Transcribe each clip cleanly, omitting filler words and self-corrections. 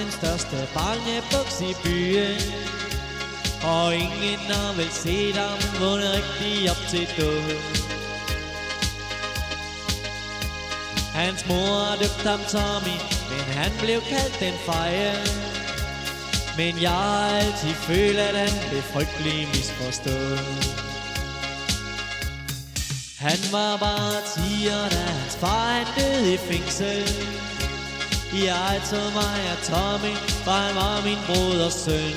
den største bangebuks i byen. Og ingen har vel set ham vågne rigtig op til død. Hans mor døbte ham Tommy, men han blev kaldt den feje. Men jeg har altid følt, at han blev frygtelig misforstået. Han var bare 10 år, da hans far han døde i fængsel. Jeg tog mig af Tommy, for han var min broders søn.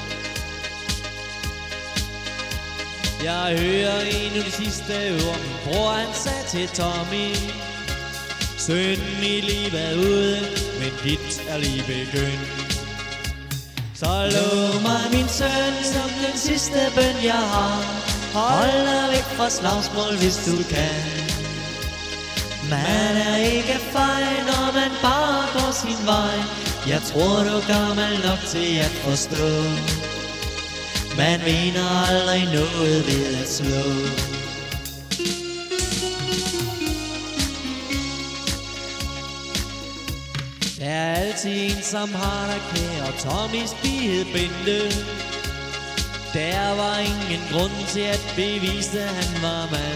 Jeg hører endnu de sidste ord, min bror han sagde til Tommy. Sønnen, mit liv er ude, men dit er lige begyndt. Så lov mig, min søn, som den sidste bøn jeg har. Hold dig væk fra slagsmål, hvis du kan. Man er ikke fej, når man bare går sin vej. Jeg tror, du er gammel nok til at forstå. Man vinder aldrig noget ved at slå. Der er altid en, som har dig kær, og Tommy spigede Bente. Der var ingen grund til at bevise, at han var mand.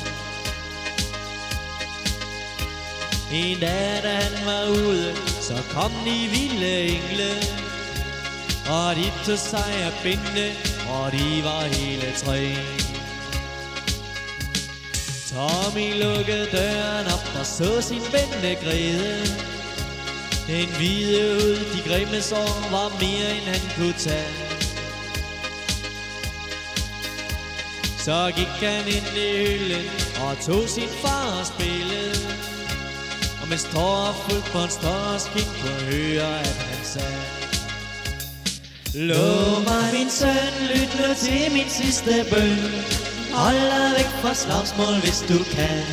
En dag, da han var ude, så kom de vilde engle. Og de tog sig af Bente, og de var hele tre. Tommy lukkede døren op og så sin Bente græde. Den hvide ud, de grimme sår, var mere end han kunne tage. Så gik han ind i hylden og tog sin fars billede. Og mens tårer fulgte på en større skin, kunne høre, at han sagde: lov mig, min søn, lyt nu til min sidste bøn. Hold dig væk fra slagsmål, hvis du kan.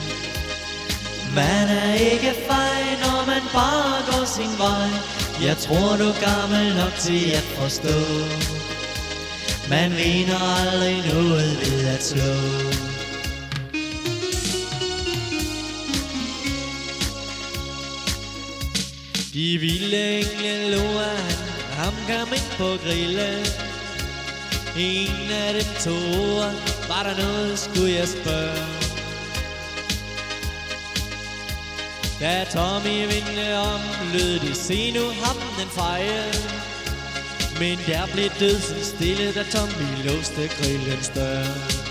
Man er ikke fej, når man bare går sin vej. Jeg tror, du er gammel nok til at forstå. Man vinder aldrig noget ved at slå. De vilde engle lå af ham kom ind på grillen. En af dem to, var der noget, skulle jeg spørge. Da Tommy vendte om, lød det: se nu ham den feje. Men der blev dødsens stille, da Tommy låste grillens dør.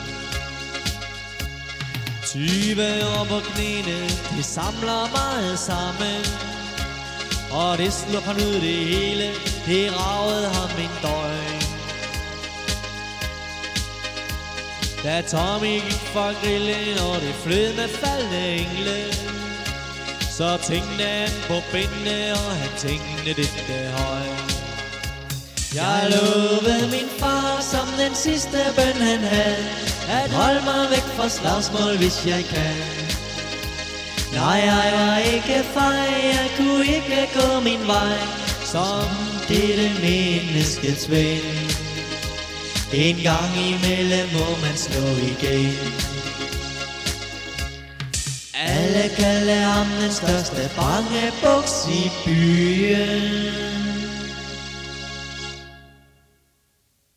20 år på knæene, det samler meget sammen. Og det slår han ud det hele, det ragede ham en døgn. Da Tommy gik fra grillen, og det flød med faldende engle, så tænkte han på Bente, og han tænkte det højt. Jeg lovede min far, som den sidste bøn han havde, at holde mig væk fra slagsmål, hvis jeg kan. Nej, jeg var ikke fej, jeg kunne ikke gå min vej, som dette menneskets ven. En gang imellem må man slå igen. Alle kalder ham den største bangebuks i byen.